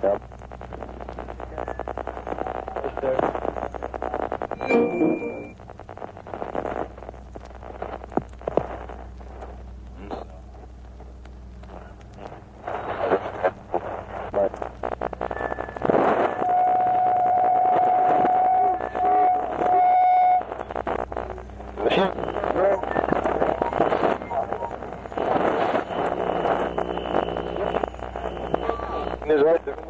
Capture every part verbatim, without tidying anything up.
Yep. Yes, sir. Is right there.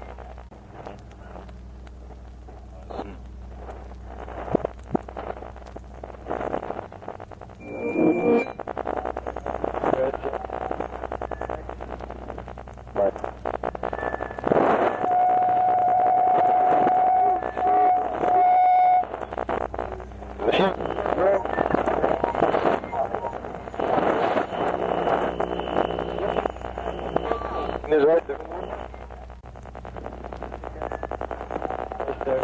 Is right there. Yes, sir.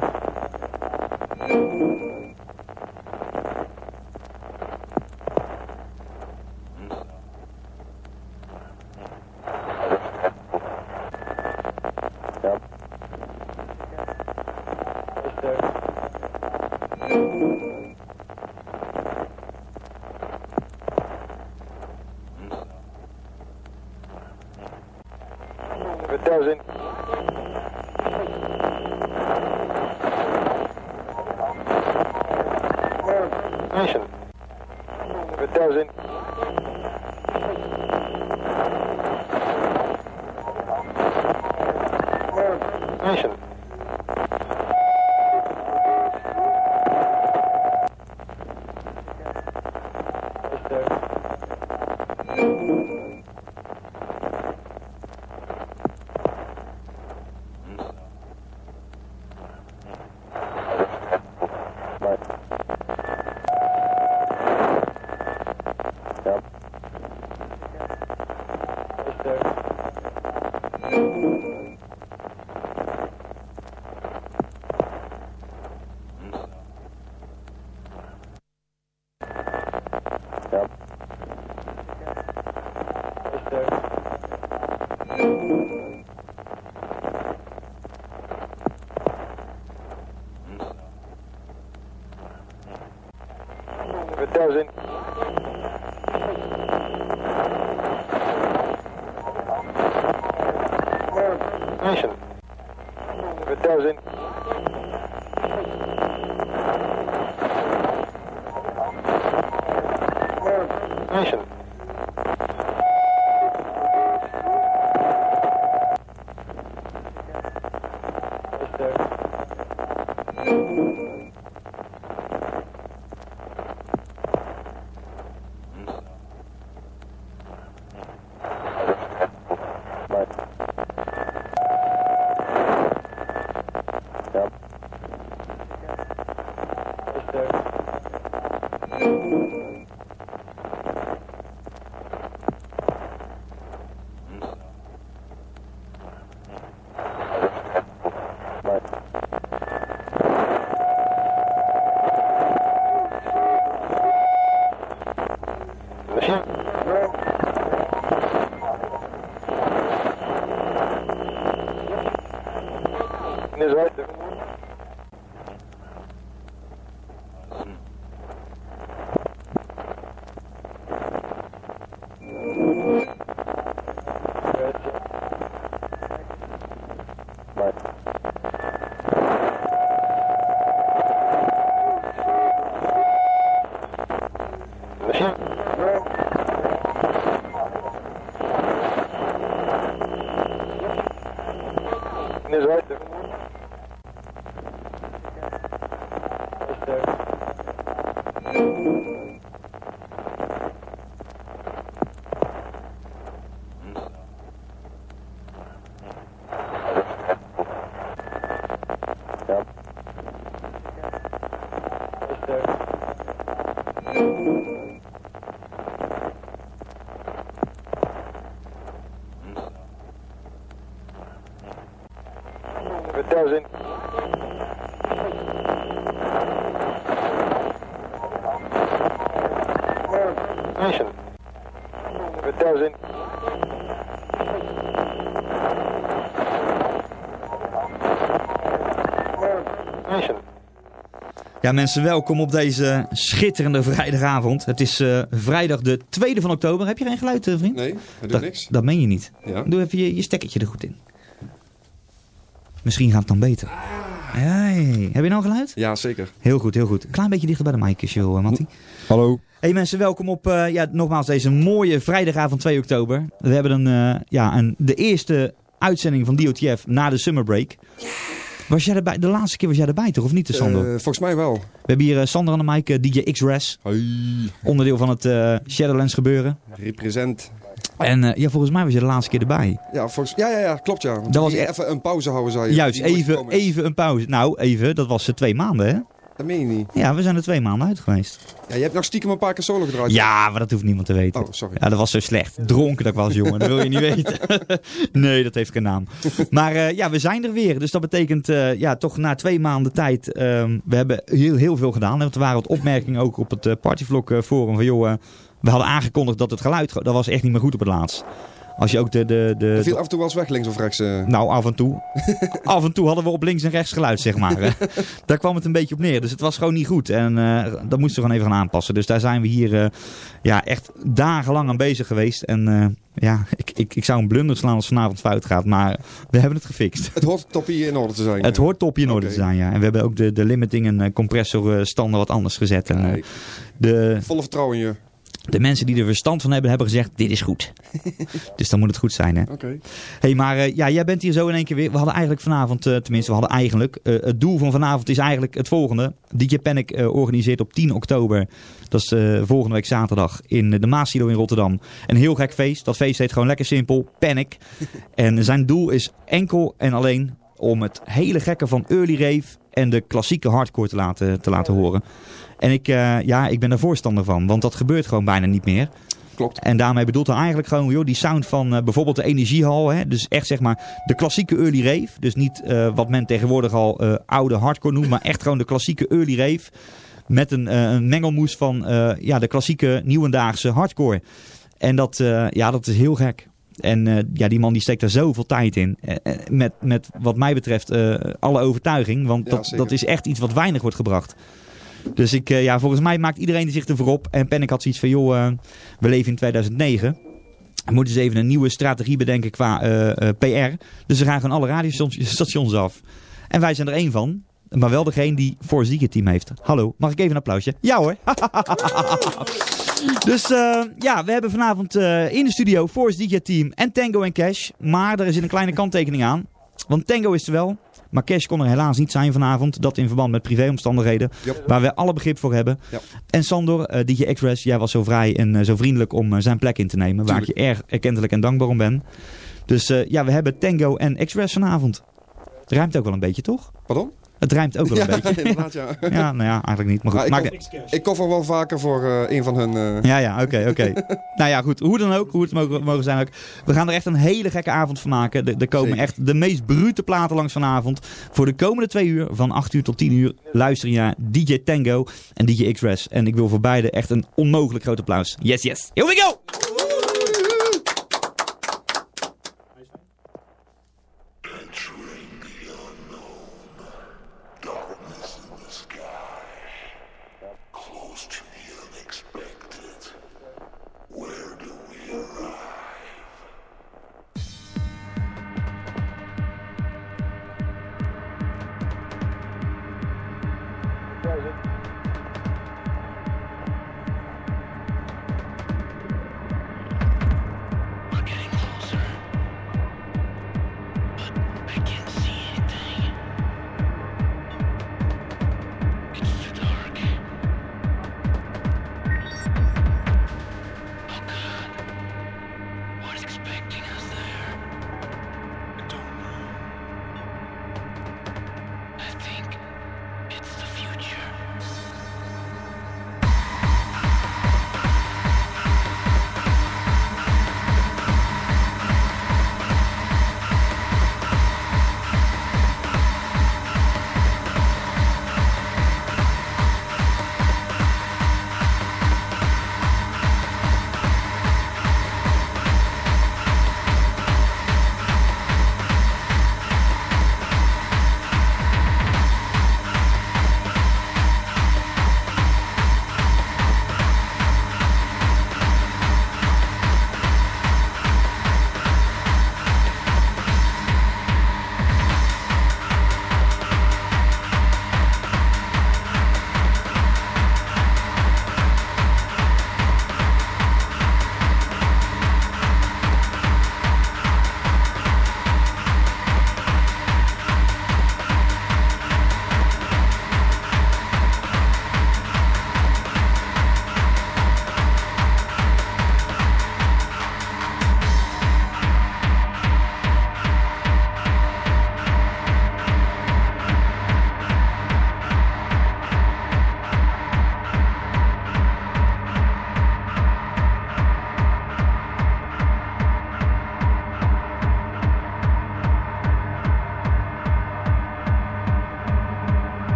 Yep. Yes, sir. It doesn't. Nation. It doesn't. Nation. Yes, sir. Yep. Yes, sir. Yep. Yes, sir. It doesn't. Nation. It doesn't. Nation. Yes, sir. Yep. Yes, sir. Machine. Is right there. Machine. Is right there. Yes, sir. Yep. Yes, sir. It doesn't. Nation. It doesn't. Ja, mensen, welkom op deze schitterende vrijdagavond. Het is uh, vrijdag de tweede van oktober. Heb je geen geluid, uh, vriend? Nee, hij doet dat, niks. Dat meen je niet. Ja. Doe even je, je stekkertje er goed in. Misschien gaat het dan beter. Hey, heb je nou geluid? Ja, zeker. Heel goed, heel goed. Een klein beetje dichter bij de mic, uh, Mattie. Hallo. Hey mensen, welkom op uh, ja, nogmaals deze mooie vrijdagavond twee oktober. We hebben een, uh, ja, een, de eerste uitzending van D O T F na de summer break. Was jij erbij? De laatste keer was jij erbij toch, of niet, Sander? Uh, volgens mij wel. We hebben hier uh, Sander aan de mic, uh, D J X-Res. Hoi. Onderdeel van het uh, Shadowlands gebeuren. Represent. En uh, ja, volgens mij was je de laatste keer erbij. Ja, volgens... ja, ja, ja, klopt ja. Dat was e- even een pauze houden, zei je. Juist, even, even een pauze. Nou, even, dat was uh, twee maanden, hè? Dat meen je niet. Ja, we zijn er twee maanden uit geweest. Ja, je hebt nog stiekem een paar keer solo gedraaid. Ja, maar dat hoeft niemand te weten. Oh, sorry. Ja, dat was zo slecht. Dronken dat ik was, jongen. Dat wil je niet weten. Nee, dat heeft geen naam. Maar uh, ja, we zijn er weer. Dus dat betekent, uh, ja, toch na twee maanden tijd... Uh, we hebben heel, heel veel gedaan. Want er waren wat opmerkingen ook op het uh, Partyvlog uh, forum van... joh, uh, we hadden aangekondigd dat het geluid... dat was echt niet meer goed op het laatst. Als je ook de... de, de er viel af en toe wel eens weg, links of rechts. Uh... Nou, af en toe. Af en toe hadden we op links en rechts geluid, zeg maar. Daar kwam het een beetje op neer. Dus het was gewoon niet goed. En uh, dat moesten we gewoon even gaan aanpassen. Dus daar zijn we hier uh, ja, echt dagenlang aan bezig geweest. En uh, ja, ik, ik, ik zou een blunder slaan als vanavond fout gaat. Maar we hebben het gefixt. Het hoort toppie in orde te zijn. Het hoort toppie in orde okay. te zijn, ja. En we hebben ook de, de limiting en uh, compressor uh, standen wat anders gezet. En, uh, de... Volle vertrouwen in je. De mensen die er verstand van hebben, hebben gezegd, dit is goed. Dus dan moet het goed zijn, hè. Oké. Okay. Hey, maar uh, ja, jij bent hier zo in één keer weer. We hadden eigenlijk vanavond, uh, tenminste, we hadden eigenlijk... Uh, het doel van vanavond is eigenlijk het volgende. D J Panic uh, organiseert op tien oktober, dat is uh, volgende week zaterdag, in uh, de Maasilo in Rotterdam. Een heel gek feest. Dat feest heet gewoon lekker simpel, Panic. En zijn doel is enkel en alleen om het hele gekke van early rave en de klassieke hardcore te laten, te laten horen. En ik, uh, ja, ik ben daar voorstander van, want dat gebeurt gewoon bijna niet meer. Klopt. En daarmee bedoelt hij eigenlijk gewoon joh, die sound van uh, bijvoorbeeld de Energiehal. Hè? Dus echt zeg maar de klassieke early rave. Dus niet uh, wat men tegenwoordig al uh, oude hardcore noemt, maar echt gewoon de klassieke early rave. Met een, uh, een mengelmoes van uh, ja, de klassieke nieuwendaagse hardcore. En dat, uh, ja, dat is heel gek. En uh, ja, die man die steekt daar zoveel tijd in. Uh, met, met wat mij betreft uh, alle overtuiging. Want ja, dat, dat is echt iets wat weinig wordt gebracht. Dus ik, uh, ja, volgens mij maakt iedereen zich ervoor op. En Panic had zoiets van, joh, uh, we leven in tweeduizend negen. We moeten eens even een nieuwe strategie bedenken qua uh, uh, P R. Dus we gaan gewoon alle radiostations af. En wij zijn er één van. Maar wel degene die Force D J team heeft. Hallo, mag ik even een applausje? Ja hoor. Dus uh, ja, we hebben vanavond uh, in de studio Force D J team en Tango en Cash. Maar er zit een kleine kanttekening aan. Want Tango is er wel. Maar Cash kon er helaas niet zijn vanavond. Dat in verband met privéomstandigheden. Yep. Waar we alle begrip voor hebben. Yep. En Sander, uh, D J X-Res, jij was zo vrij en uh, zo vriendelijk om uh, zijn plek in te nemen. Tuurlijk. Waar ik je erg erkentelijk en dankbaar om ben. Dus uh, ja, we hebben Tango en X-Res vanavond. Het ruimt ook wel een beetje, toch? Pardon? Het rijmt ook wel een ja, beetje. Inderdaad, ja. Ja, nou ja, eigenlijk niet. Maar goed. Maar maar ik, kof, ik koffer wel vaker voor uh, een van hun... Uh... Ja, ja, oké, okay, oké. Okay. Nou ja, goed. Hoe dan ook, hoe het mogen, mogen zijn ook. We gaan er echt een hele gekke avond van maken. Er, er komen Zeker. echt de meest brute platen langs vanavond. Voor de komende twee uur, van acht uur tot tien uur, luister je naar D J Tango en D J X-Res. En ik wil voor beide echt een onmogelijk groot applaus. Yes, yes. Here we go!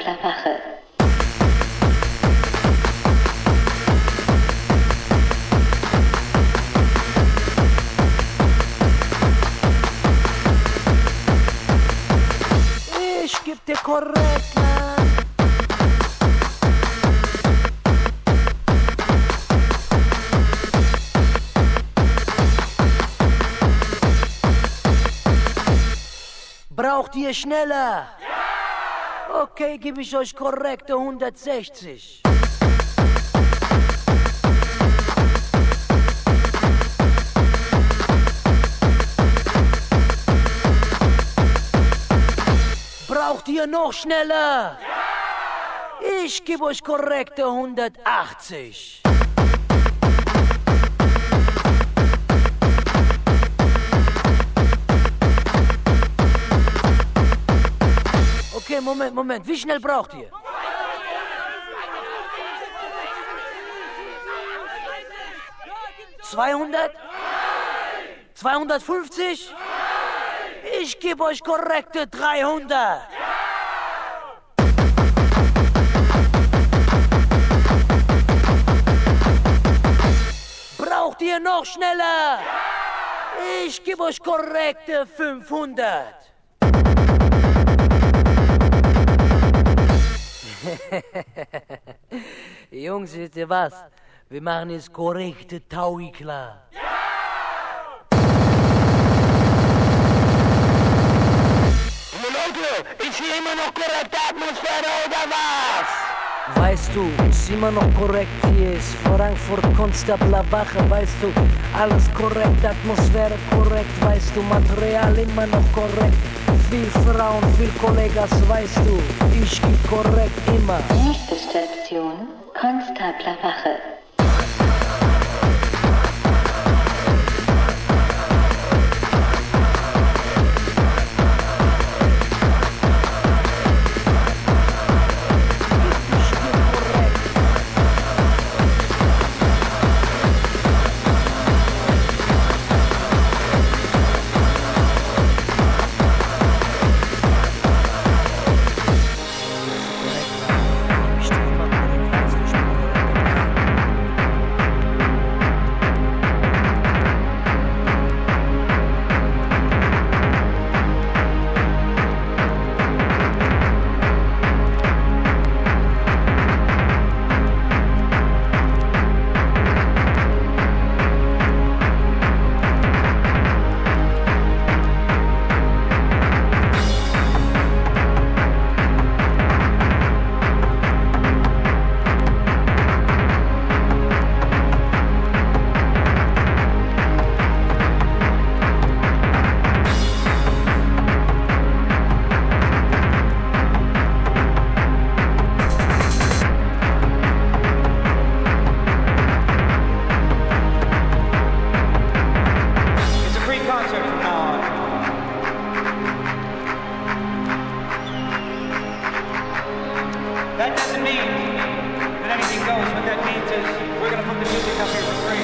Constablerwache. Ich geb dir korrekt, Mann. Braucht ihr schneller? Ja! Okay, gebe ich euch korrekte hundertsechzig. Braucht ihr noch schneller? Ja! Ich gebe euch korrekte hundertachtzig. Okay, Moment, Moment. Wie schnell braucht ihr? zweihundert? zweihundertfünfzig? Ich gebe euch korrekte dreihundert. Braucht ihr noch schneller? Ich gebe euch korrekte fünfhundert. Jungs, wisst ihr was? Wir machen jetzt korrekte Taui klar. Leute, ist hier immer noch korrekte Atmosphäre oder was? Weißt du, ist immer noch korrekt hier ist Frankfurt Constablerwache, weißt du, alles korrekt, Atmosphäre korrekt, weißt du, Material immer noch korrekt, viel Frauen, viel Kollegas, weißt du, ich geb korrekt immer. Nächste Station, Constablerwache. That doesn't mean that anything goes. What that means is we're going to put the music up here for free.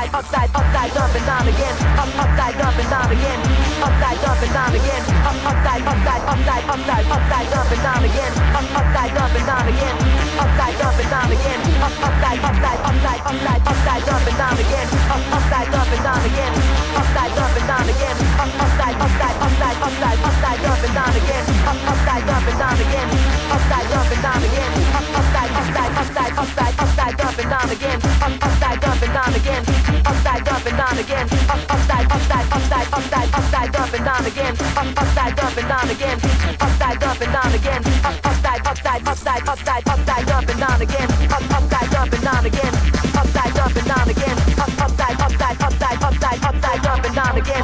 upside, upside, upside, up and down again, up, upside, up and down again, upside, up and down again, up, upside, upside, upside, upside, upside, up and down again, up, upside, up and down again, upside, up and down again, up, upside, upside, upside, upside, upside, up and down again, up, upside, up and down again, upside, up and down again, up, upside, upside, upside, upside, upside, up and down again, up, upside, up and down again, upside, up and down again, up, upside, upside, upside, upside, upside, up and down again, up, upside, up and down again, upside, up and down again, up, upside, upside, upside, upside, upside, up and down again, up, upside, up and down again, upside, up and down again, up, upside, upside, upside, upside, upside, up and down again, up, upside, up and down again, upside, up and down again, up, upside, upside, upside, upside, upside, up and down again.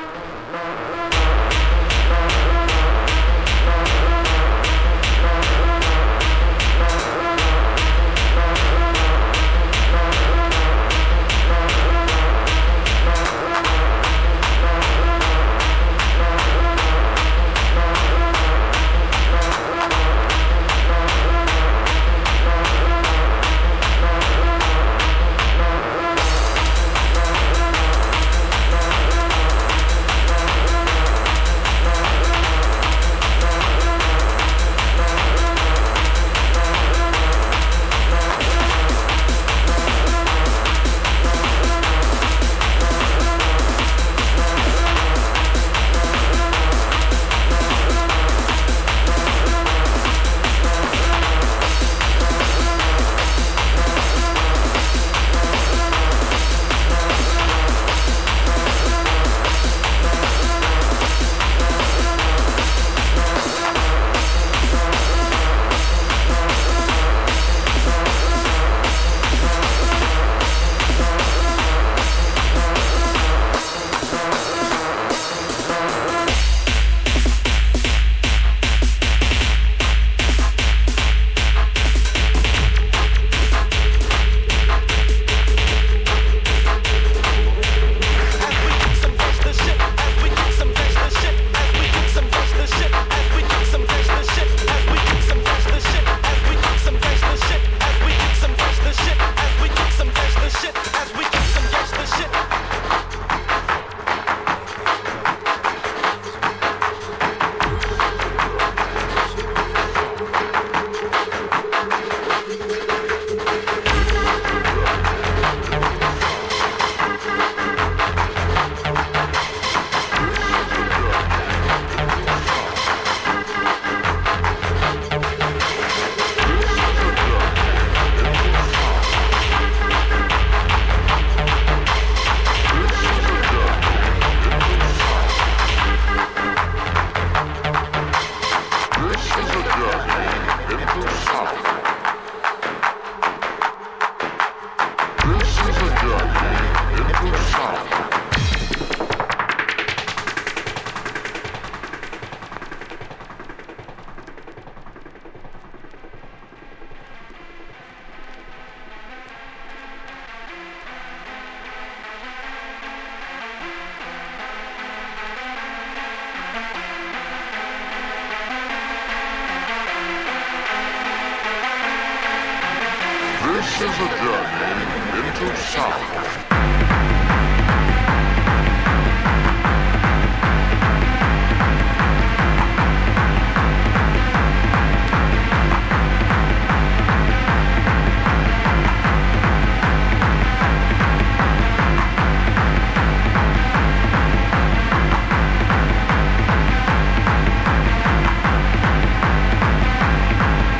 a journey into sound.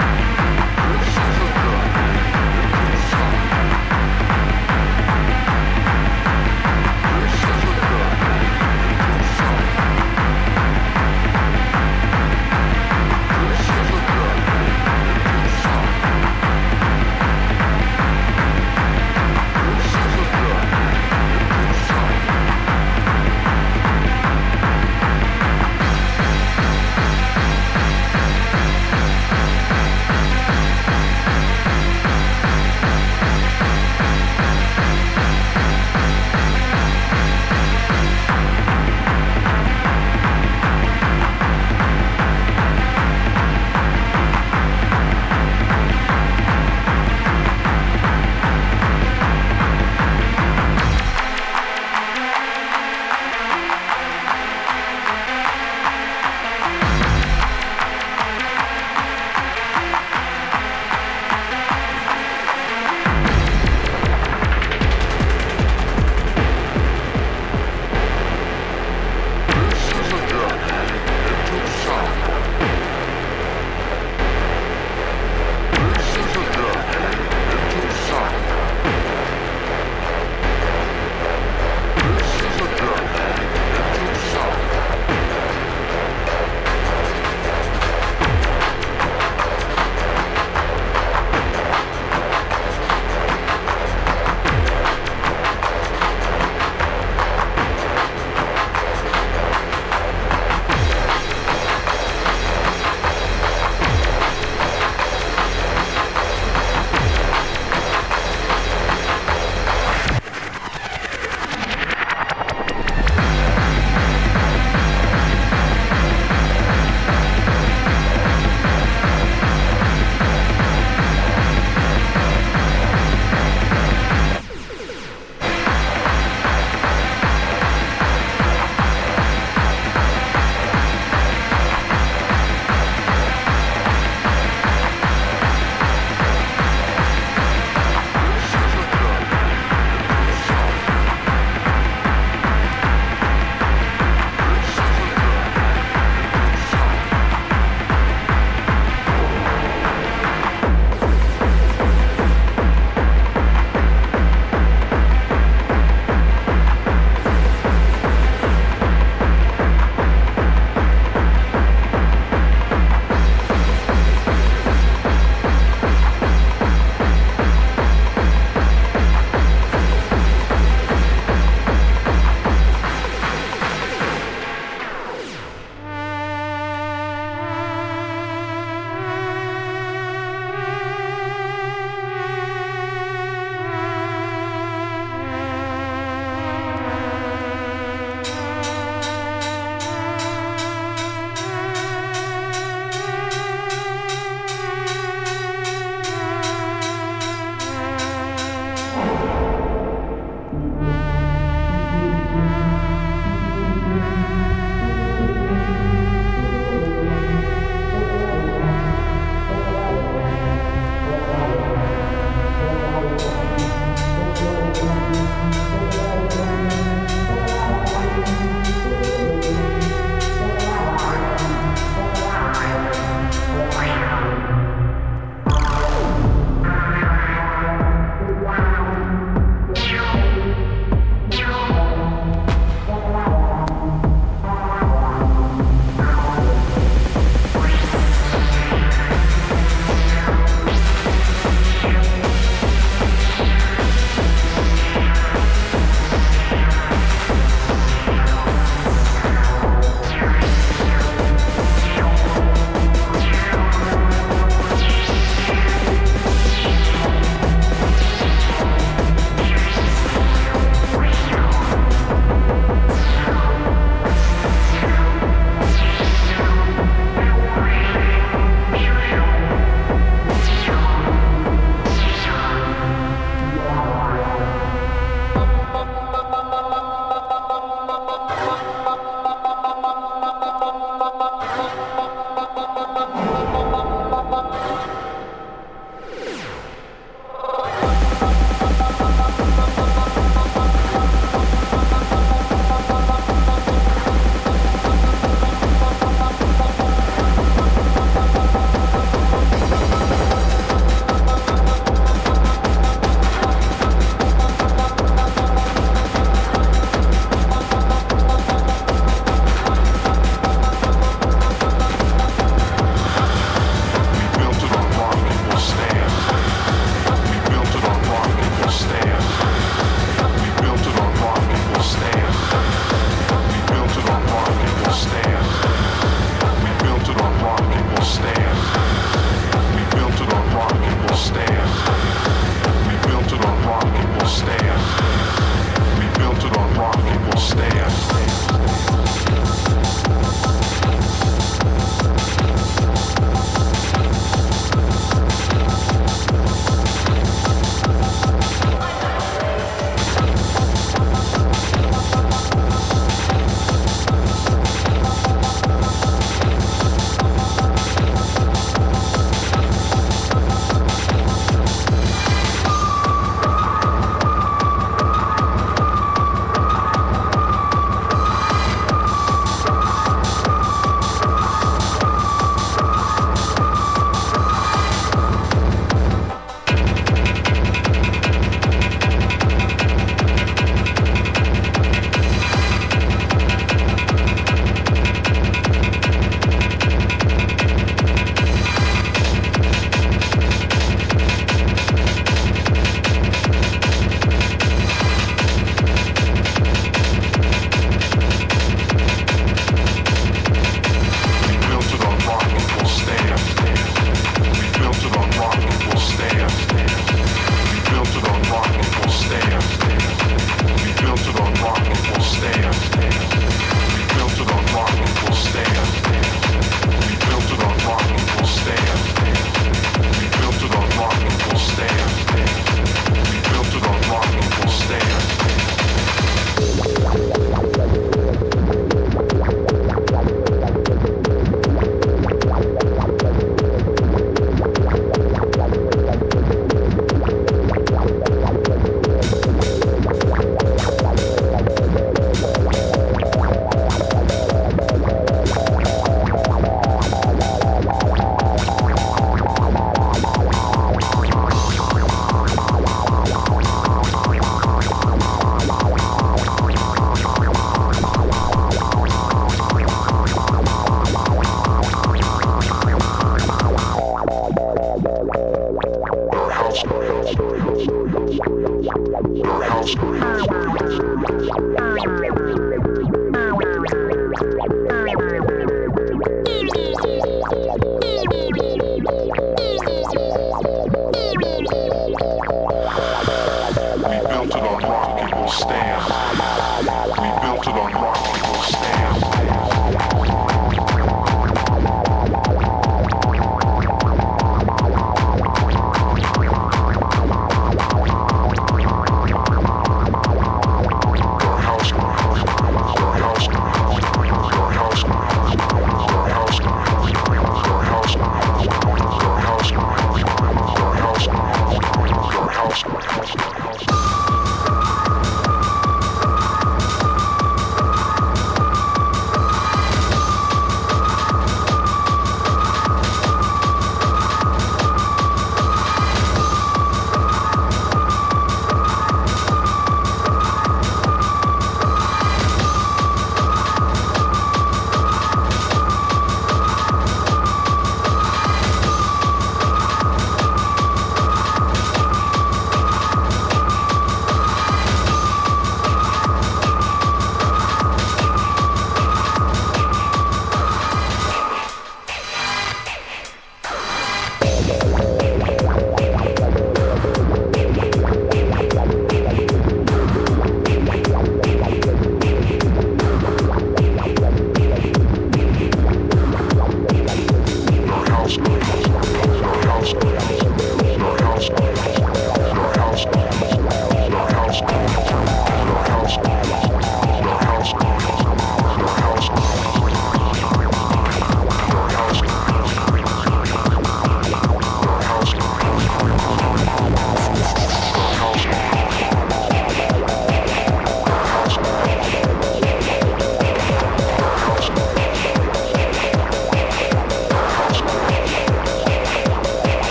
This is a journey into sound.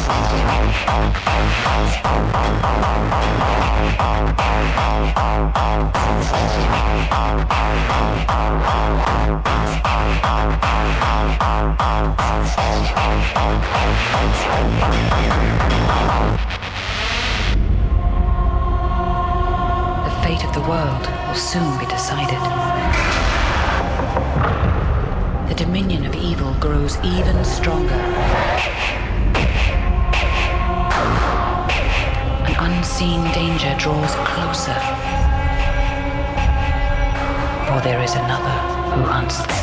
fate of the world will soon be decided. The dominion of evil grows even stronger. An unseen danger draws closer. For there is another who hunts them.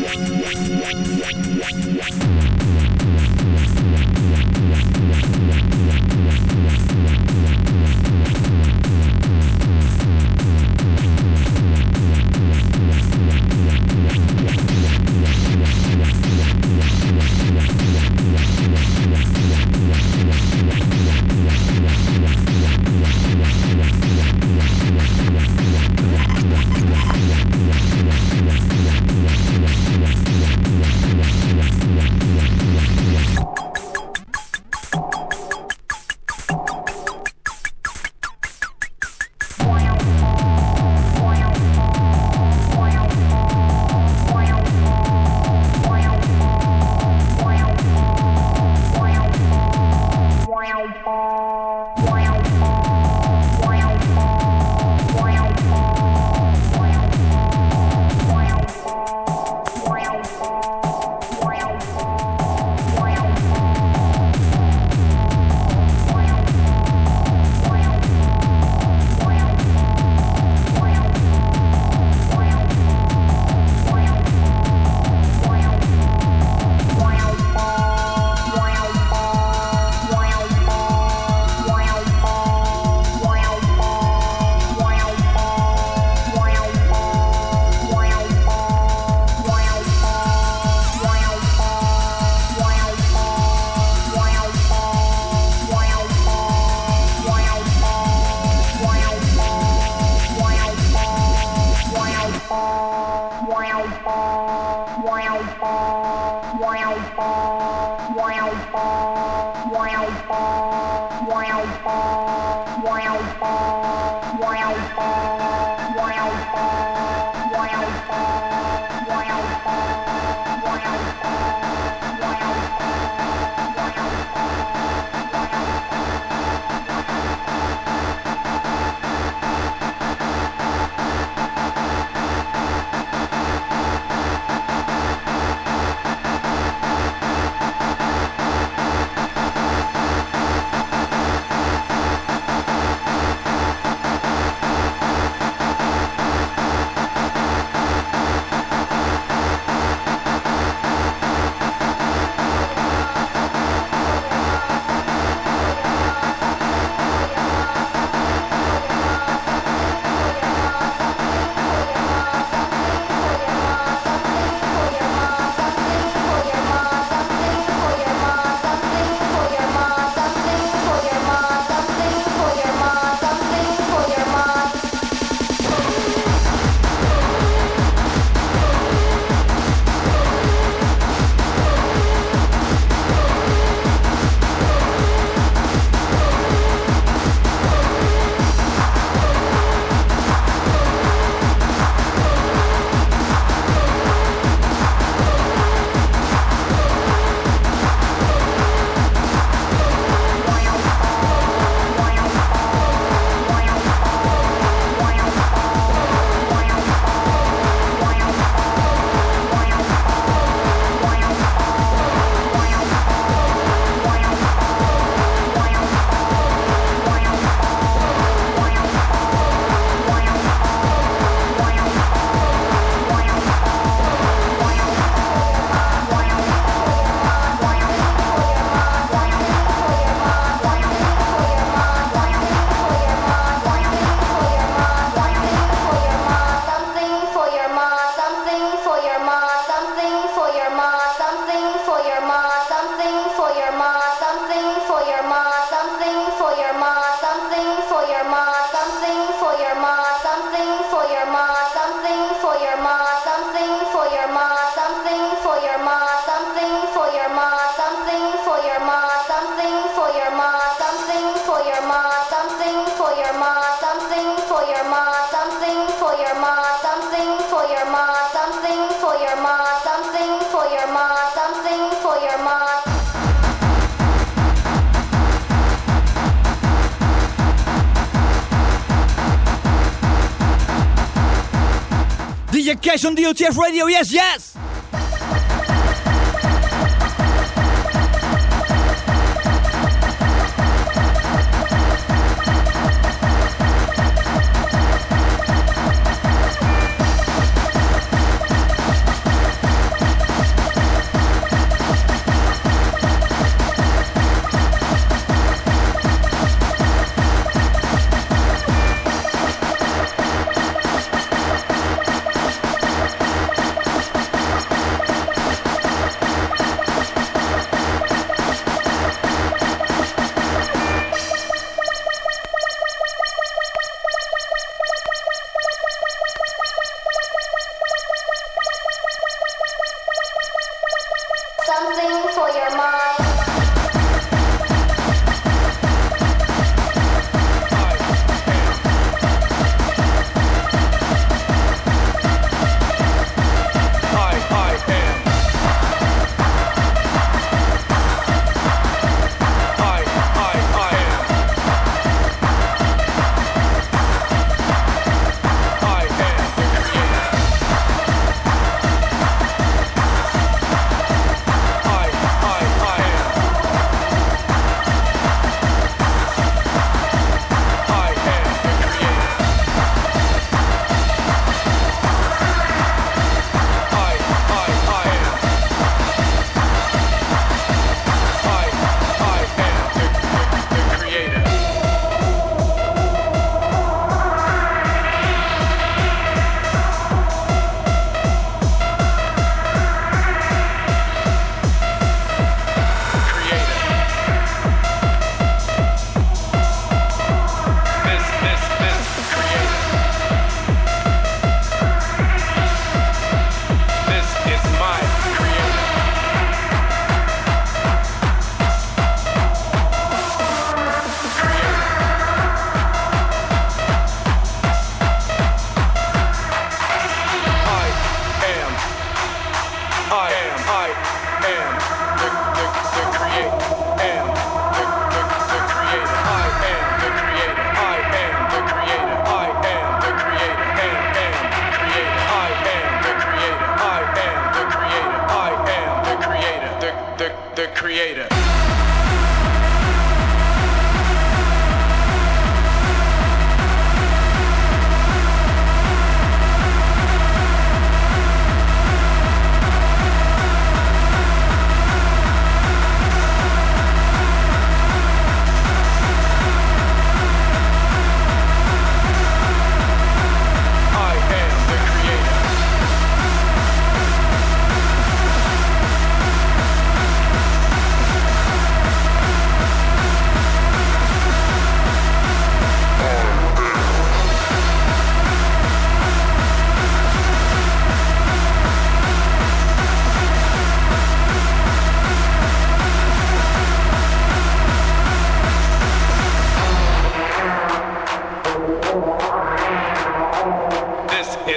Cash on D O T F Radio, yes, yes!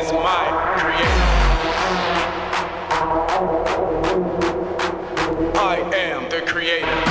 is my creator. I am the creator.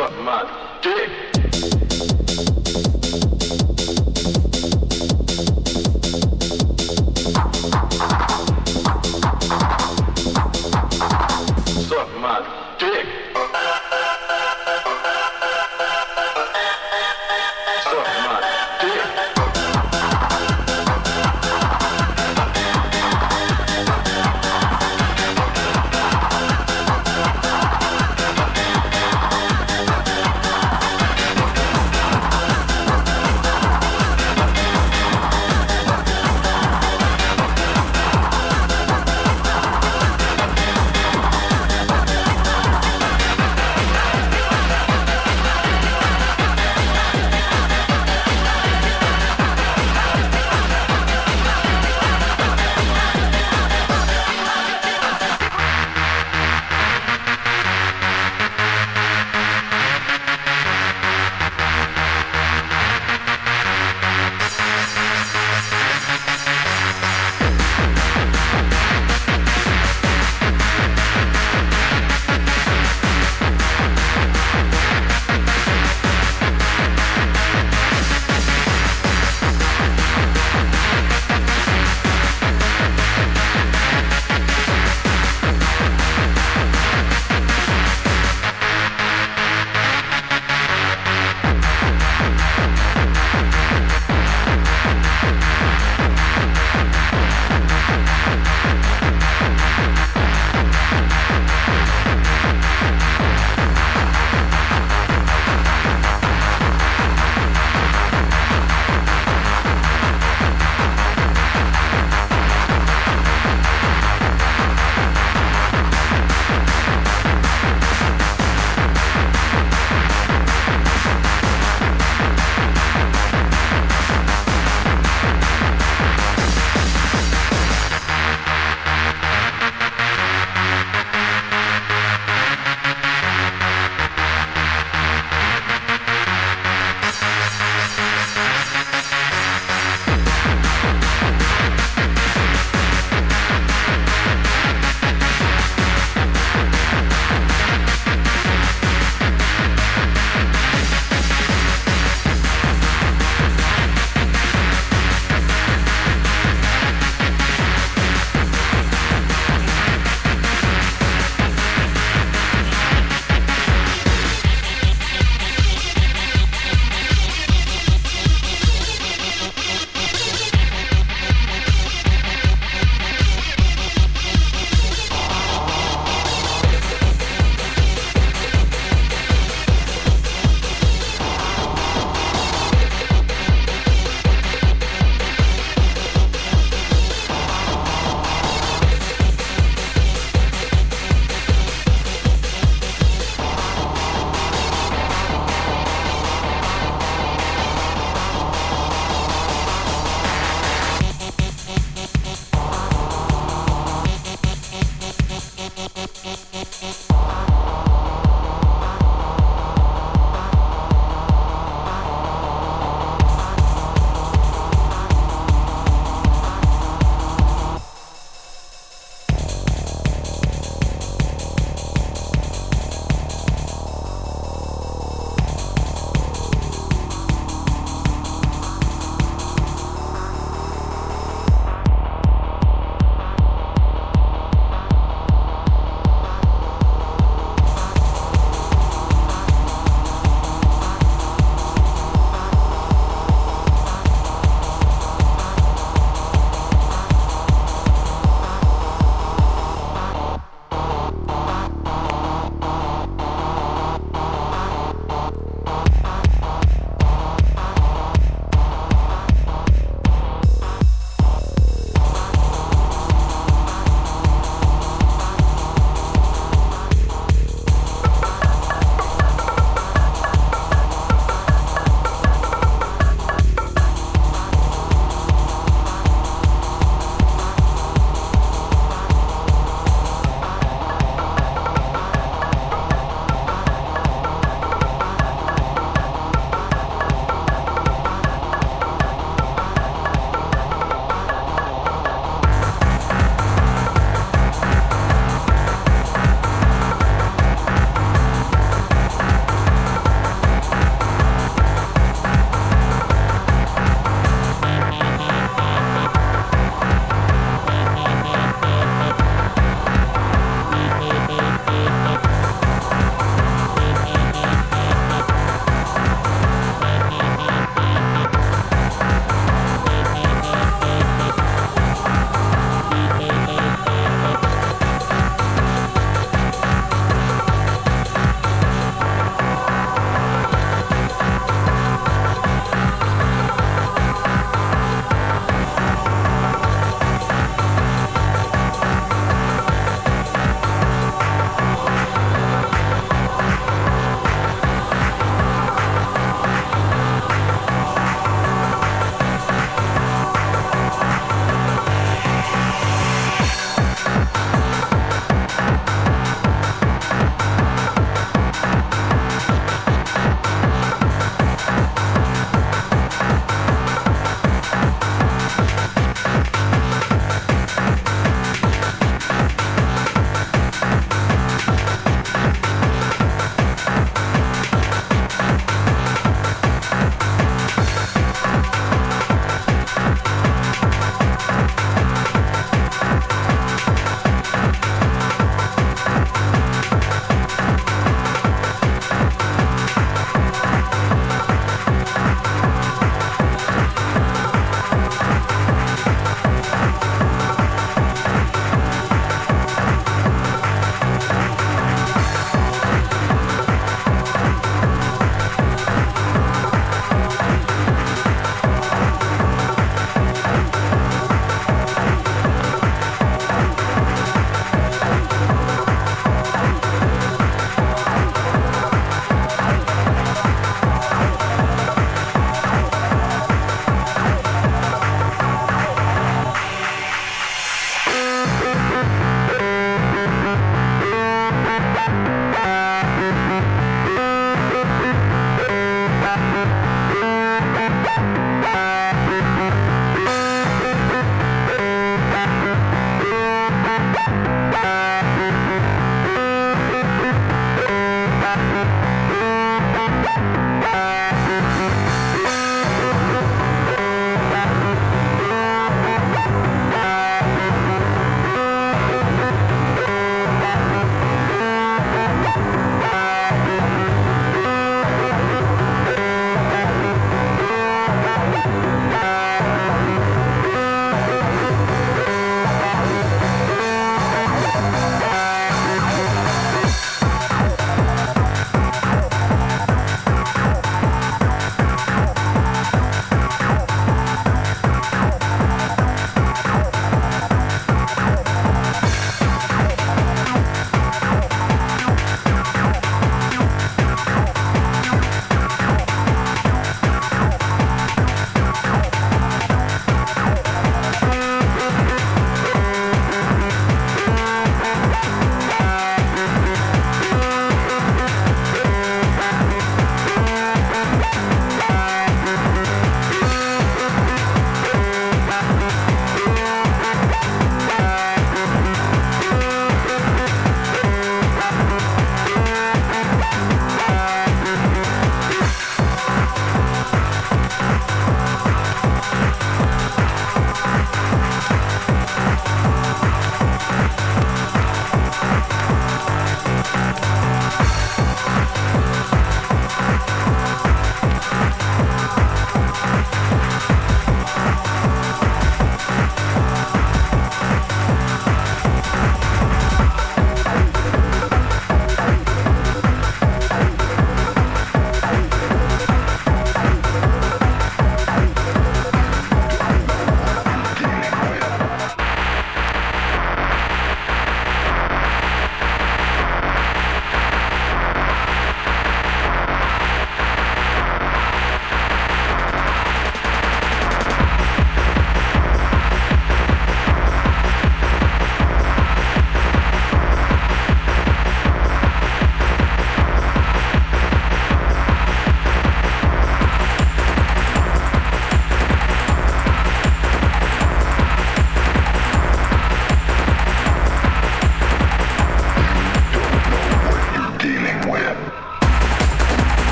Suck my dick. Suck my dick. Suck my dick.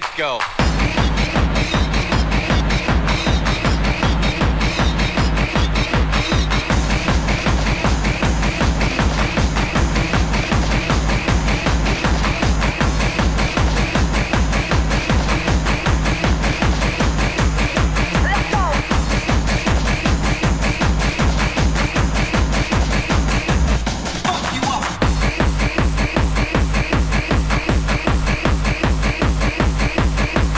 go. Fuck you up.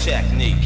technique.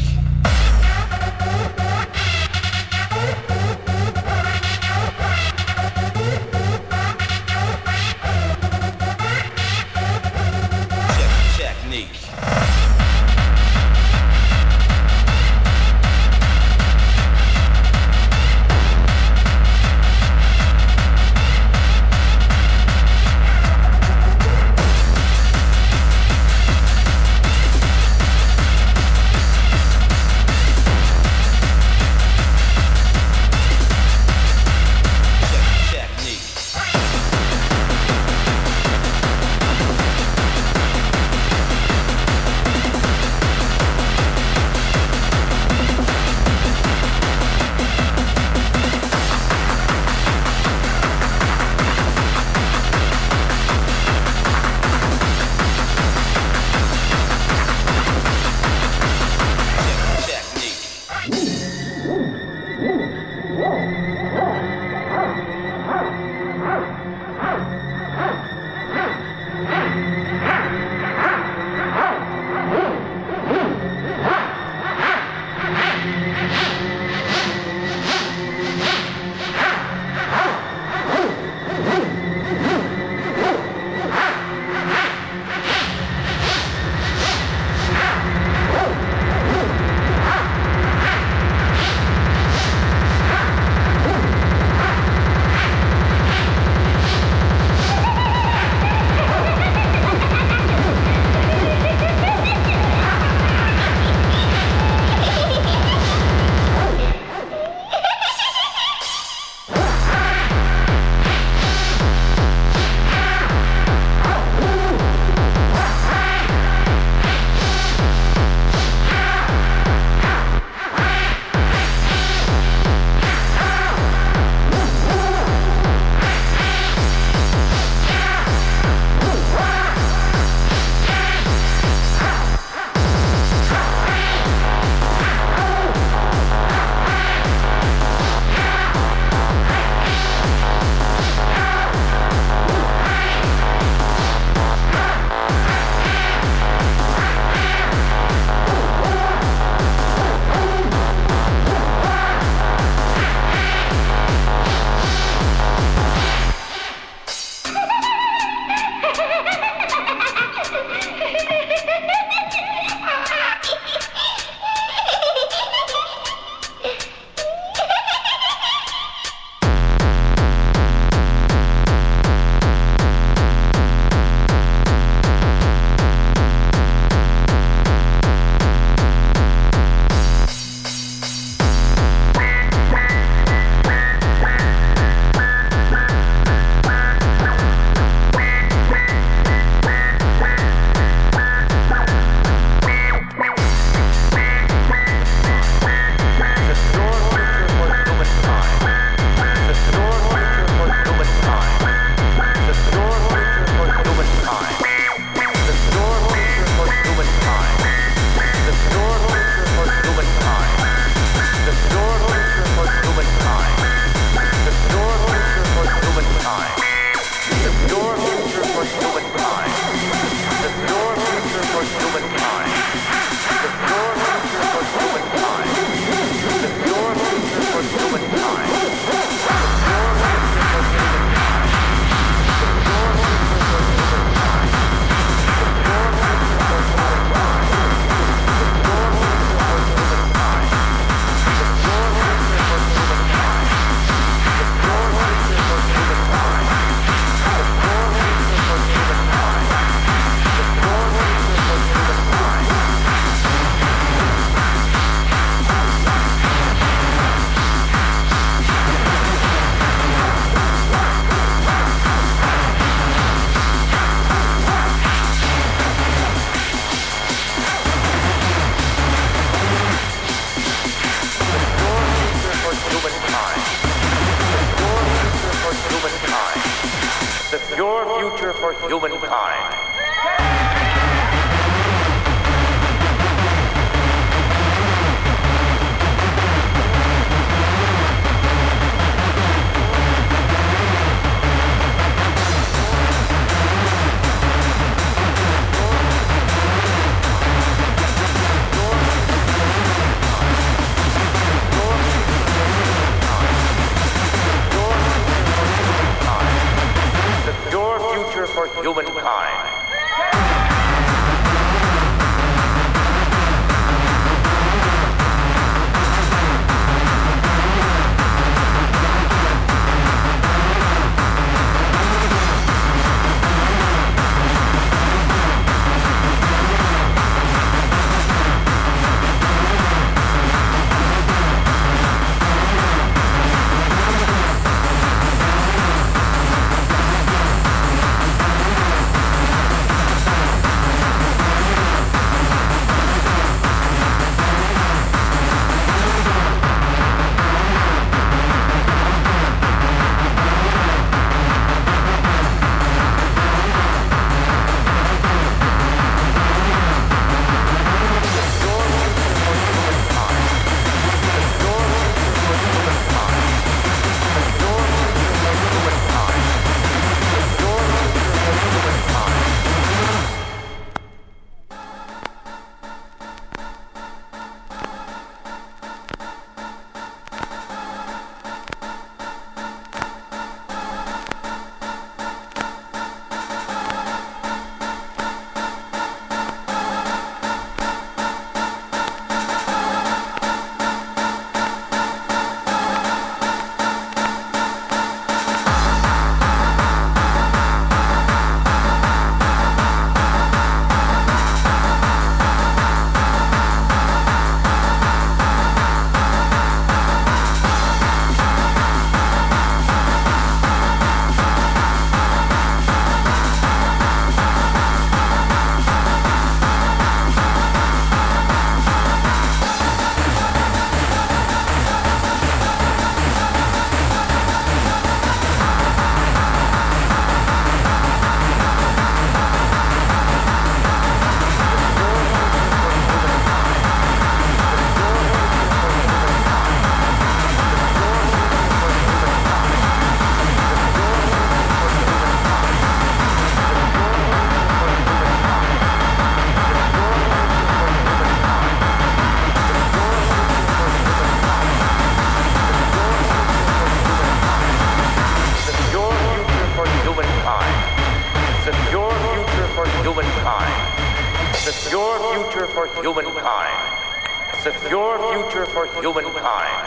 humankind. for humankind. A secure future for humankind.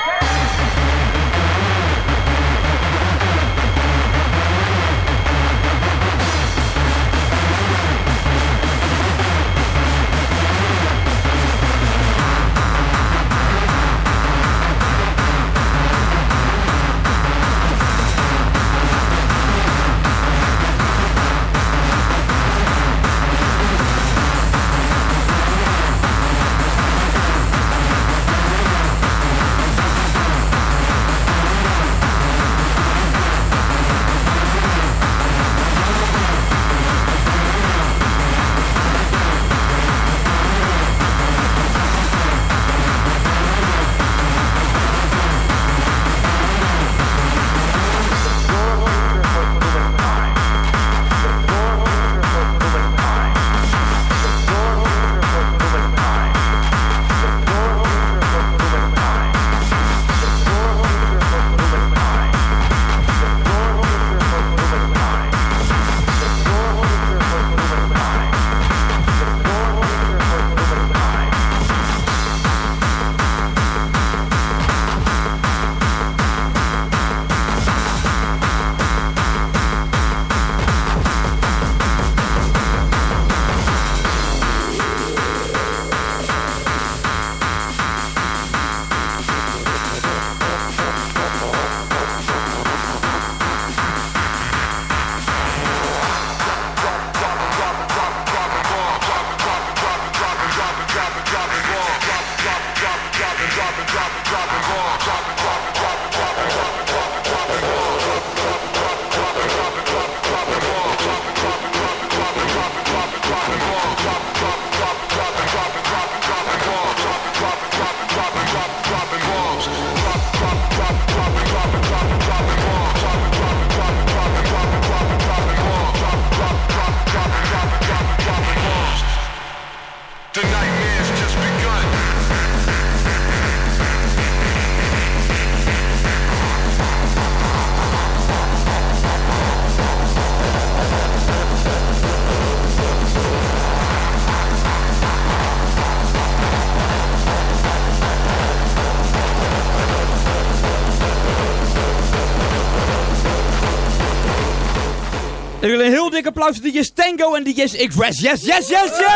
Ik wil een heel dik applaus voor D J's Tango en D J's X-Res. Yes, yes, yes, yes!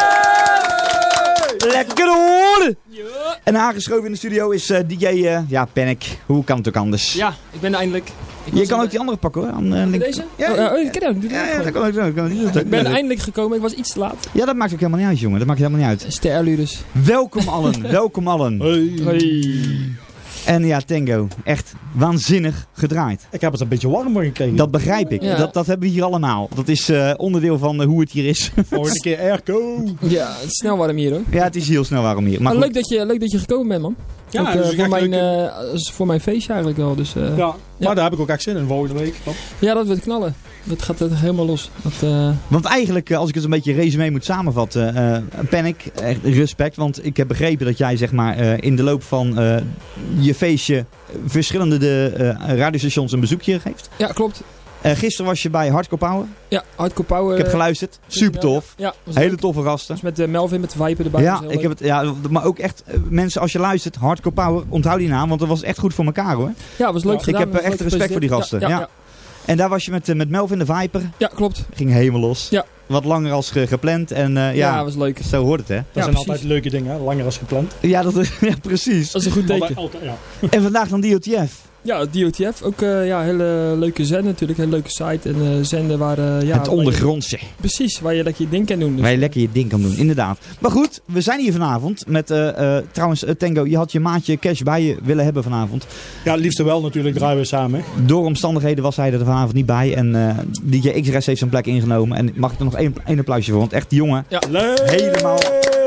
Lekker hoor! En aangeschoven in de studio is uh, D J uh, ja, Panic. Hoe kan het ook anders? Ja, ik ben er eindelijk. Ik je kan ook die andere pakken hoor. Aan, uh, link... Deze? Ja, oh, oh, ik ken hem. Ja, ja, dat kan ook. Dat kan ook. Ik ben er eindelijk gekomen, ik was iets te laat. Ja, dat maakt ook helemaal niet uit, jongen. Dat maakt helemaal niet uit. Sterlu dus. Welkom allen, welkom allen. Hey. Hey. En ja, Tango, echt waanzinnig gedraaid. Ik heb het een beetje warmer gekregen. Dat begrijp ik. Ja. Dat, dat hebben we hier allemaal. Dat is uh, onderdeel van uh, hoe het hier is. Volgende keer airco. Ja, het is snel warm hier hoor. Ja, het is heel snel warm hier. Maar leuk, dat je, leuk dat je gekomen bent, man. Ja, ook, uh, dus voor, mijn, leuk... uh, voor mijn feestje eigenlijk wel. Dus, uh, ja, maar ja. Daar heb ik ook echt zin in volgende week. Op. Ja, dat wordt knallen. Dat gaat uh, helemaal los. Dat, uh... Want eigenlijk, als ik het een beetje resume moet samenvatten, uh, Panic, echt respect. Want ik heb begrepen dat jij zeg maar uh, in de loop van uh, je feestje verschillende de, uh, radiostations een bezoekje geeft. Ja, klopt. Uh, gisteren was je bij Hardcore Power. Ja, Hardcore Power. Ik heb geluisterd. Super tof. Ja, hele leuk. Toffe gasten. Dus met uh, Melvin, met de Viper erbij. Ja, ik heb het, ja, maar ook echt, uh, mensen als je luistert, Hardcore Power, onthoud die naam, want dat was echt goed voor elkaar hoor. Ja, was leuk ja. gedaan. Ik heb uh, echt respect voor die gasten. Ja, ja, ja. En daar was je met, uh, met Melvin de Viper. Ja, klopt. Ging helemaal los. Ja. Wat langer als ge gepland. En uh, ja, ja, was leuk. Zo hoort het hè. Dat ja, zijn precies. altijd leuke dingen, hè? Langer als gepland. Ja, dat, ja, precies. Dat is een goed teken. Altijd, ja. En vandaag dan D O T F. Ja, D O T F. Ook uh, ja, hele leuke zender natuurlijk. Hele leuke site. En uh, zender waar... Uh, ja, het ondergrondse. Je, precies, waar je lekker je ding kan doen. Dus. Waar je lekker je ding kan doen, inderdaad. Maar goed, we zijn hier vanavond met... Uh, uh, trouwens, uh, Tango, je had je maatje Cash bij je willen hebben vanavond. Ja, het liefst wel natuurlijk, draaien we samen. Door omstandigheden was hij er vanavond niet bij. En uh, D J X-Res heeft zijn plek ingenomen. En mag ik er nog één, één applausje voor? Want echt, die jongen, ja. helemaal...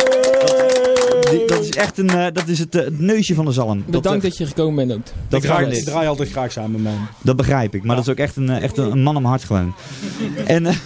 Die, dat is echt een, uh, dat is het, uh, het neusje van de zalm. Bedankt dat, uh, dat je gekomen bent ook. Dat ik, draai, ik draai altijd graag samen met mij. Dat begrijp ik, maar ja. Dat is ook echt een, echt een, een man om hart gewoon. En, uh,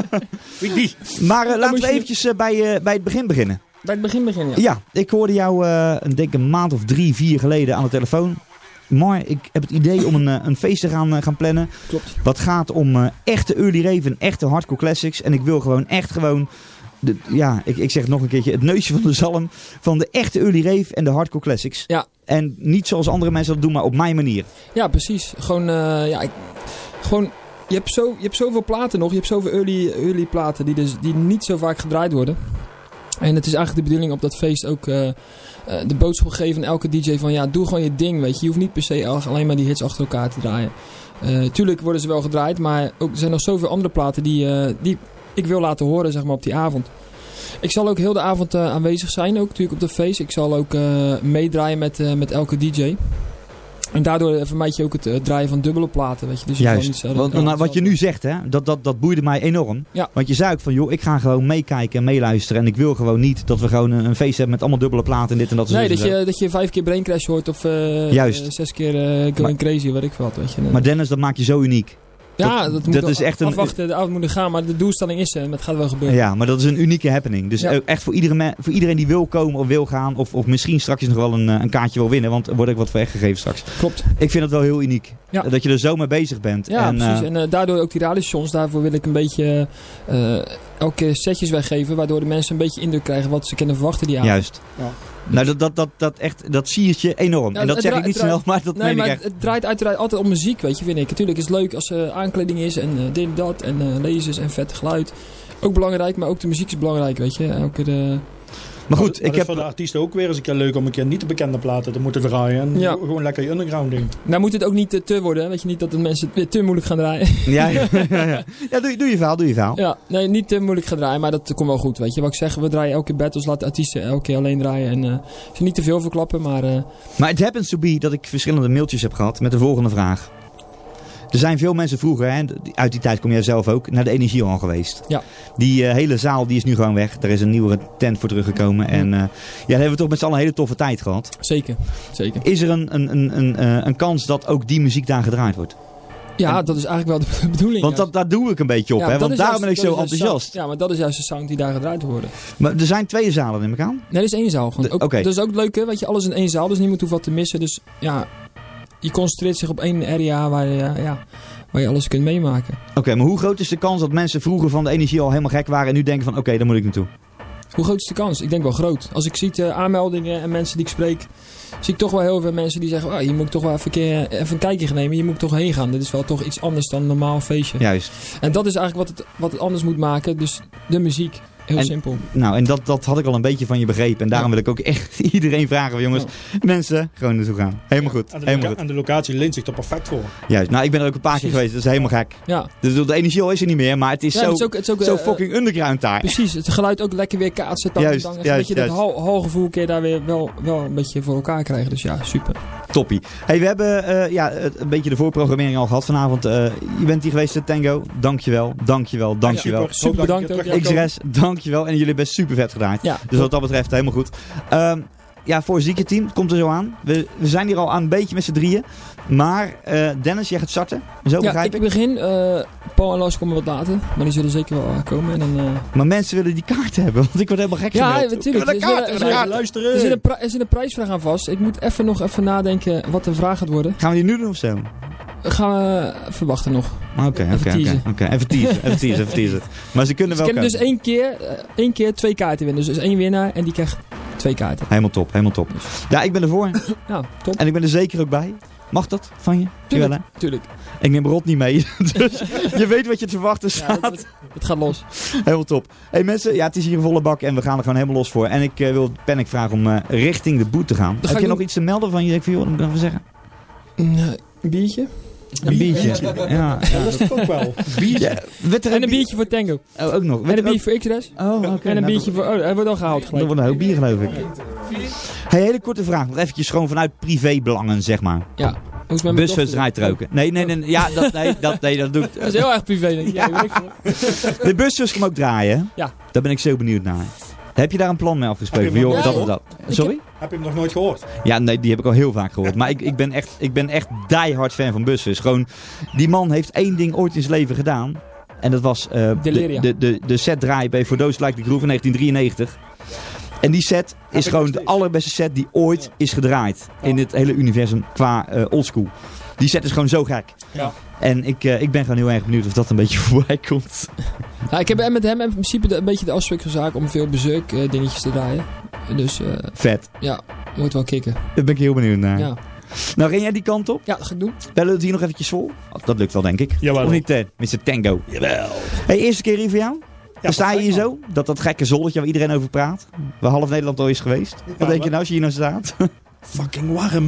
maar uh, laten we eventjes uh, bij, uh, bij het begin beginnen. Bij het begin beginnen, ja. Ja, ik hoorde jou uh, een, denk een maand of drie, vier geleden aan de telefoon. Maar ik heb het idee om een, een feest te gaan, uh, gaan plannen. Klopt. Wat gaat om uh, echte early rave en echte hardcore classics. En ik wil gewoon echt gewoon... de, ja, ik, ik zeg het nog een keertje, het neusje van de zalm van de echte early rave en de hardcore classics. Ja. En niet zoals andere mensen dat doen, maar op mijn manier. Ja, precies. Gewoon, uh, ja, ik, gewoon, je hebt, zo, je hebt zoveel platen nog, je hebt zoveel early, early platen die, dus, die niet zo vaak gedraaid worden. En het is eigenlijk de bedoeling op dat feest ook uh, uh, de boodschap geven aan elke D J van ja, doe gewoon je ding, weet je. Je hoeft niet per se alleen maar die hits achter elkaar te draaien. Uh, tuurlijk worden ze wel gedraaid, maar ook, er zijn nog zoveel andere platen die, uh, die ik wil laten horen, zeg maar, op die avond. Ik zal ook heel de avond uh, aanwezig zijn, ook natuurlijk op dat feest. Ik zal ook uh, meedraaien met, uh, met elke D J. En daardoor vermijd je ook het uh, draaien van dubbele platen, weet je. Dus je Juist, niet zo, want, nou, wat je nu zegt, hè, dat, dat, dat boeide mij enorm. Ja. Want je zei ook van, joh, ik ga gewoon meekijken en meeluisteren. En ik wil gewoon niet dat we gewoon een, een feest hebben met allemaal dubbele platen en dit en dat. Nee, en dat je, dat je vijf keer Brain Crash hoort of uh, Juist. Uh, zes keer uh, Going maar, Crazy, wat ik wat, weet je. Maar Dennis, dat maakt je zo uniek. Ja, dat, dat moet dat is echt een, afwachten, de avond moet er gaan, maar de doelstelling is en dat gaat wel gebeuren. Ja, maar dat is een unieke happening. Dus ja. echt voor iedereen, voor iedereen die wil komen of wil gaan, of, of misschien straks nog wel een, een kaartje wil winnen, want er wordt ook wat voor echt gegeven straks. Klopt. Ik vind het wel heel uniek, ja. dat je er zo mee bezig bent. Ja, en, precies. Uh, en uh, daardoor ook die radiostations, daarvoor wil ik een beetje uh, elke keer setjes weggeven, waardoor de mensen een beetje indruk krijgen wat ze kunnen verwachten die avond. Juist. Ja. Nou, dat, dat, dat, dat, echt, dat siertje enorm. Ja, en dat zeg ik niet snel, maar dat nee, meen maar ik echt. Het draait uiteraard altijd om muziek, weet je, vind ik. Natuurlijk is het leuk als er uh, aankleding is en uh, dit en dat en uh, lasers en vet geluid. Ook belangrijk, maar ook de muziek is belangrijk, weet je. Elke de... Maar goed, maar ik heb voor de artiesten ook weer eens een keer leuk om een keer niet de bekende platen te moeten draaien. En ja. gewoon lekker je underground ding. Nou moet het ook niet te, te worden, weet je, niet dat de mensen het weer te moeilijk gaan draaien. Ja, ja, ja. ja doe, doe je verhaal, doe je verhaal. Ja, nee, niet te moeilijk gaan draaien, maar dat komt wel goed, weet je. Wat ik zeg, we draaien elke keer battles, laten artiesten elke keer alleen draaien. En uh, ze niet te veel verklappen, maar... Uh... Maar het happens to be dat ik verschillende mailtjes heb gehad met de volgende vraag. Er zijn veel mensen vroeger, hè, uit die tijd kom jij zelf ook, naar de Energiehal geweest. Ja. Die uh, hele zaal die is nu gewoon weg. Er is een nieuwe tent voor teruggekomen. En uh, ja, daar hebben we toch met z'n allen een hele toffe tijd gehad. Zeker, zeker. Is er een, een, een, een, uh, een kans dat ook die muziek daar gedraaid wordt? Ja, en, dat is eigenlijk wel de bedoeling. Want dat, daar doe ik een beetje op, ja, hè? Want daarom ben ik zo enthousiast. Sound, ja, maar dat is juist de sound die daar gedraaid wordt. Maar er zijn twee zalen, neem ik aan? Nee, er is één zaal. Gewoon. Ook, okay. Dat is ook leuk, hè? Weet je, alles in één zaal, dus niemand hoeft wat te missen. Dus ja, je concentreert zich op één area waar je, ja, waar je alles kunt meemaken. Oké, okay, maar hoe groot is de kans dat mensen vroeger van de Energiehal helemaal gek waren en nu denken van oké, okay, daar moet ik naartoe? Hoe groot is de kans? Ik denk wel groot. Als ik zie uh, aanmeldingen en mensen die ik spreek, zie ik toch wel heel veel mensen die zeggen, oh, hier moet ik toch wel even een, keer, even een kijkje gaan nemen. Hier moet ik toch heen gaan. Dit is wel toch iets anders dan een normaal feestje. Juist. En dat is eigenlijk wat het, wat het anders moet maken. Dus de muziek. Heel en, simpel. Nou, en dat, dat had ik al een beetje van je begrepen. En daarom ja. wil ik ook echt iedereen vragen, jongens. Ja. Mensen, gewoon naartoe gaan. Helemaal goed. En de, helemaal loca- goed. En de locatie leent zich er perfect voor. Juist. Nou, ik ben er ook een paar Precies. keer geweest. Dat is helemaal gek. Ja. Dus de Energiehal is er niet meer, maar het is, ja, zo, het is ook, het is ook, zo uh, fucking underground daar. Precies. Het geluid ook lekker weer kaatsen. Juist, dan, dan, juist, een beetje juist. dat hal, halgevoel kun je daar weer wel, wel een beetje voor elkaar krijgen. Dus ja, super. Toppie. Hey, we hebben uh, ja, een beetje de voorprogrammering al gehad vanavond. Uh, je bent hier geweest, Tango. Dankjewel, dankjewel, dankjewel. Ja, super, super bedankt ook. Ja, X R S, dankjewel. En jullie hebben best super vet gedaan. Ja, dus wat dat betreft helemaal goed. Um, ja, voor het ziekenteam komt er zo aan. We, we zijn hier al aan een beetje met z'n drieën. Maar uh, Dennis, jij gaat starten. Zo begrijp ja, ik. ik begin. Uh, Paul en Lars komen wat later. Maar die zullen zeker wel komen. En dan, uh... Maar mensen willen die kaart hebben. Want ik word helemaal gek ja, gemeld. Ja, natuurlijk. Er, kaart, er, er, luisteren. Er zit, een pri- er zit een prijsvraag aan vast. Ik moet even nog even nadenken wat de vraag gaat worden. Gaan we die nu doen of zo? Gaan we verwachten nog. Oké, oké, oké. Even teasen, even teasen, even teasen. Maar ze kunnen ze wel kunnen dus één keer, uh, één keer twee kaarten winnen. Dus één winnaar en die krijgt twee kaarten. Helemaal top, helemaal top. Ja, ik ben ervoor. Ja, top. En ik ben er zeker ook bij. Mag dat van je? Tuurlijk, Jawel, tuurlijk. Ik neem Rot niet mee. Dus je weet wat je te verwachten staat. Ja, het, het gaat los. Helemaal top. Hey mensen, ja, het is hier een volle bak en we gaan er gewoon helemaal los voor. En ik uh, wil Panic vragen om uh, richting de boot te gaan. Dat Heb je nog doen. iets te melden van je? Ik wil nog even zeggen. Een biertje. Een biertje. Ja, ja. ja, dat is ook wel. Biertje. Ja, en een bier... biertje voor Tango. Oh, ook nog. En een biertje voor X R S. Oh, oké. Okay. En een nou, biertje voor... Oh, hij wordt al gehaald gelijk. Dat wordt een hoop bier, geloof ik. Hey, hele korte vraag. Nog eventjes gewoon vanuit privébelangen, zeg maar. Ja. Busfus draait roken. Nee, nee, nee. Ja, dat, nee, dat, nee, dat doet... Dat is heel erg privé, denk ik. Ja. Ja, de busfus kan ook draaien. Ja. Daar ben ik zo benieuwd naar. Heb je daar een plan mee afgesproken? Jo, ja, dat of dat. Sorry? Heb je hem nog nooit gehoord? Ja, nee, die heb ik al heel vaak gehoord. Maar ik, ik ben echt, ik ben echt diehard fan van Busfus. Gewoon, die man heeft één ding ooit in zijn leven gedaan. En dat was uh, de, de, de, de set draai bij For Those Like the Groove in negentien drieënnegentig. En die set is gewoon de allerbeste set die ooit is gedraaid. In dit hele universum qua uh, oldschool. Die set is gewoon zo gek. Ja. En ik, uh, ik ben gewoon heel erg benieuwd of dat een beetje voorbij komt. Nou, ik heb met hem in principe de, een beetje de afspraak zaak om veel bezeuk uh, dingetjes te draaien. Dus, uh, vet. Ja, wordt wel kicken. Daar ben ik heel benieuwd naar. Ja. Nou, ren jij die kant op? Ja, dat ga ik doen. Bellen we het hier nog eventjes vol? Dat lukt wel, denk ik. Jawel. Of niet, uh, mister Tango? Jawel. Hey, eerste keer hier voor jou? Ja, Dan sta je hier perfect, zo, dat, dat gekke zolletje waar iedereen over praat. Waar half Nederland al is geweest. Wat Ja, denk je maar- nou als je hier nou staat? Fucking warm.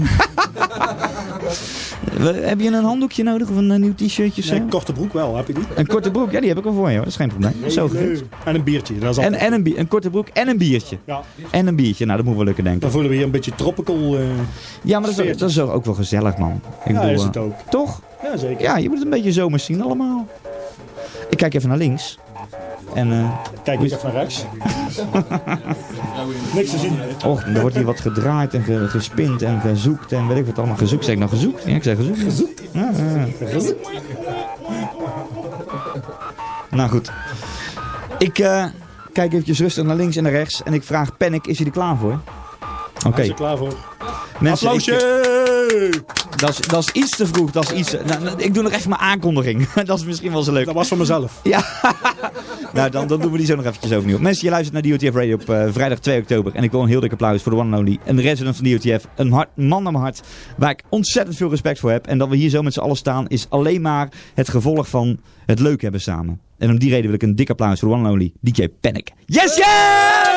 Heb je een handdoekje nodig of een uh, nieuw t-shirtje of zo? Nee, een korte broek wel, heb je die? Een korte broek, ja die heb ik wel voor je hoor. Dat is geen probleem. Dat is zo gefixt. En een biertje, dat is En, altijd. en een, bier, een korte broek en een biertje. Ja, En een biertje, nou dat moet wel lukken denk ik. dan voelen we hier een beetje tropical. Uh, Ja, maar dat is, ook- dat is ook wel gezellig man. Ik ja, bedoel, is uh, het ook. Toch? Ja, zeker. Ja, je moet het een beetje zomers zien allemaal. Ik kijk even naar links. En uh, Kijk eens even naar rechts. Niks te zien. och, er wordt hier wat gedraaid en ge- gespind en gezoekt en weet ik wat allemaal. Gezoekt, zeg ik nou gezoekt? Ja, ik zeg gezoekt. Gezoekt? Ja, ja, ja. Nou goed. Ik uh, kijk eventjes rustig naar links en naar rechts en ik vraag Panic, is hij er klaar voor? Oké. Okay. Is er klaar voor? Mensen, Applausje! ik- Dat is, dat is iets te vroeg. Dat is iets, nou, nou, ik doe nog even mijn aankondiging. Dat is misschien wel zo leuk. Dat was van mezelf. Ja. Nou, dan, dan doen we die zo nog eventjes overnieuw. Mensen, je luistert naar D O T F Radio op uh, vrijdag twee oktober. En ik wil een heel dik applaus voor de one and only. Een resident van D O T F. Een hart, man naar mijn hart. Waar ik ontzettend veel respect voor heb. En dat we hier zo met z'n allen staan is alleen maar het gevolg van het leuk hebben samen. En om die reden wil ik een dik applaus voor de one and only D J Panic. Yes, yes!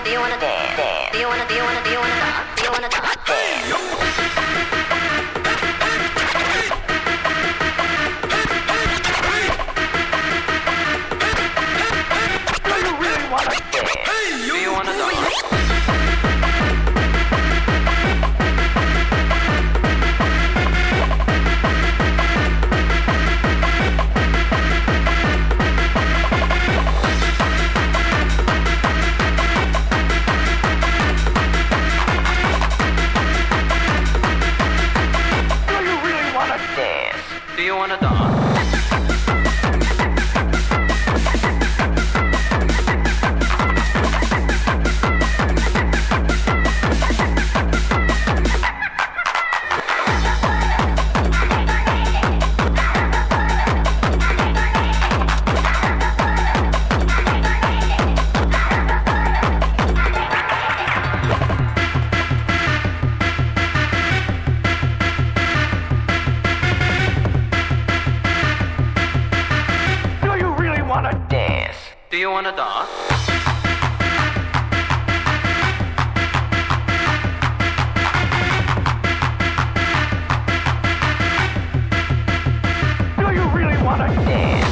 do you wanna dance? Dance. Do you wanna, do you wanna, do you wanna dance? Do you wanna dance? Dance. Do you really wanna dance? Do you wanna dance? Do you wanna dance? Do you wanna dance? Do you really wanna dance?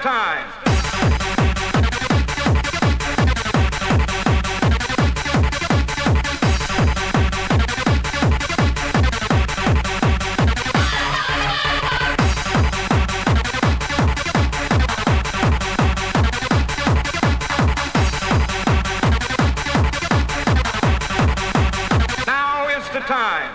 time. Now is the time.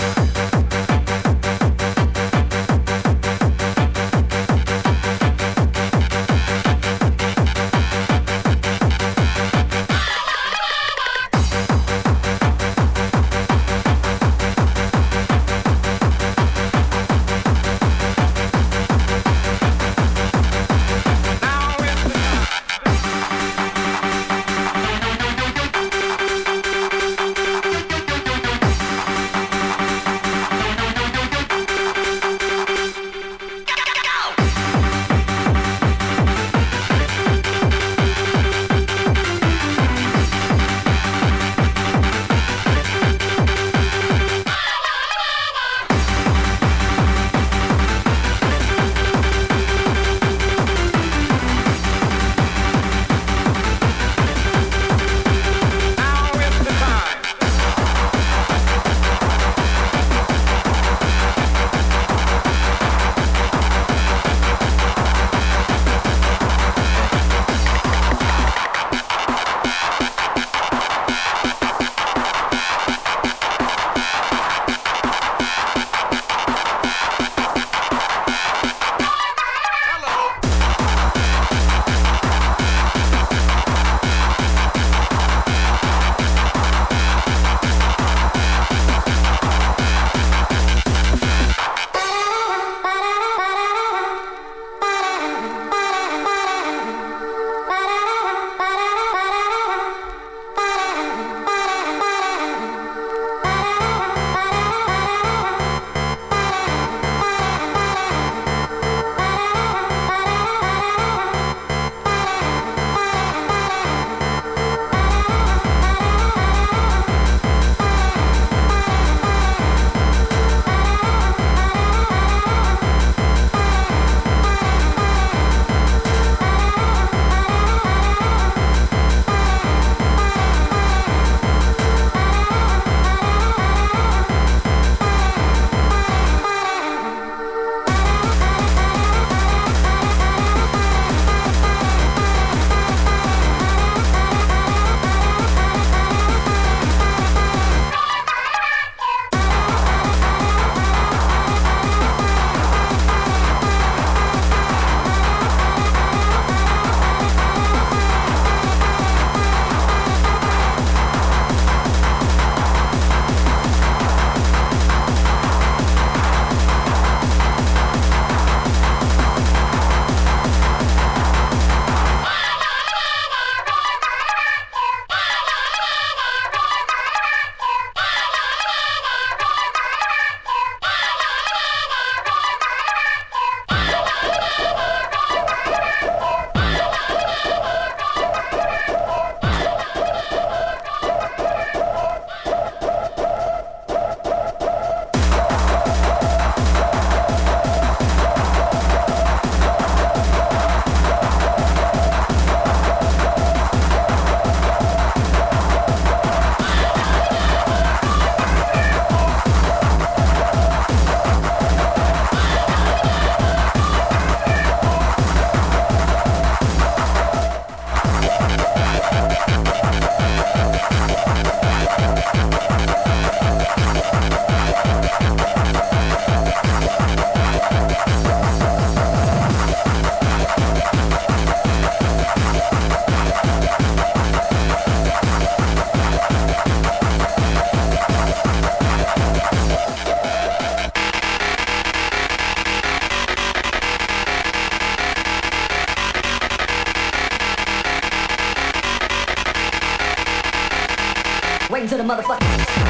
Waiting to the motherfucker.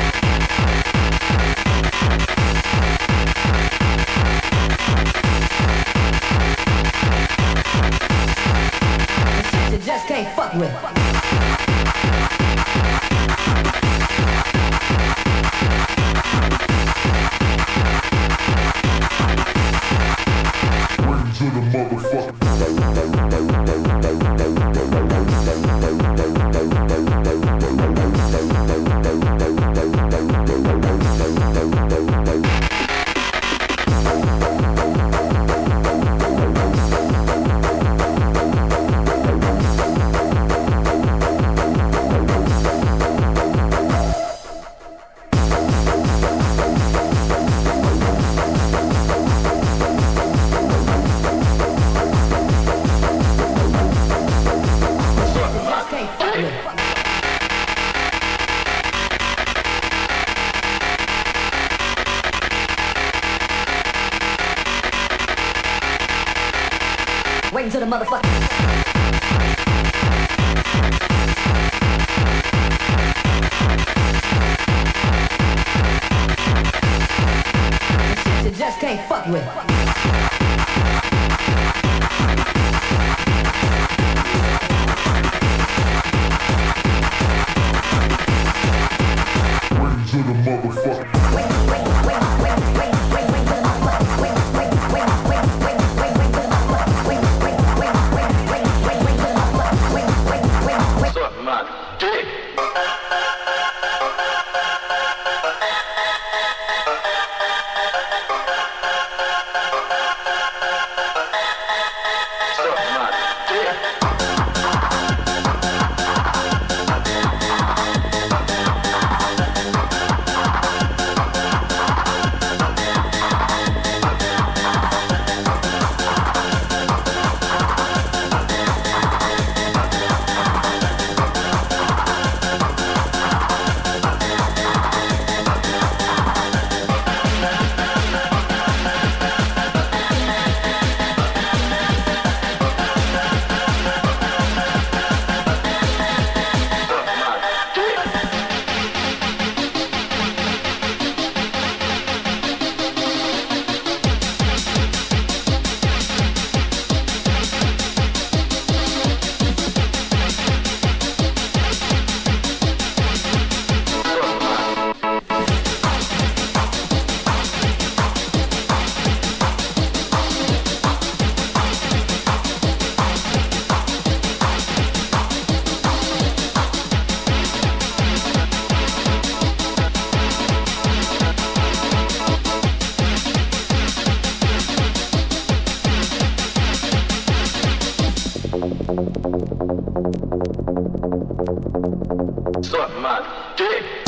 You just can't fuck with. Bring to the motherfucker. Wait until the motherfucker. You just can't fuck with. Wait to the motherfucker. Wait, wait, wait, wait, wait, wait, wait to the motherfucker. Wait, wait, wait, wait, wait, wait, wait to the motherfucker. Wait, wait, wait, wait, wait, wait, wait to the motherfucker. Wait, wait, wait, wait. Suck my dick. Suck my dick.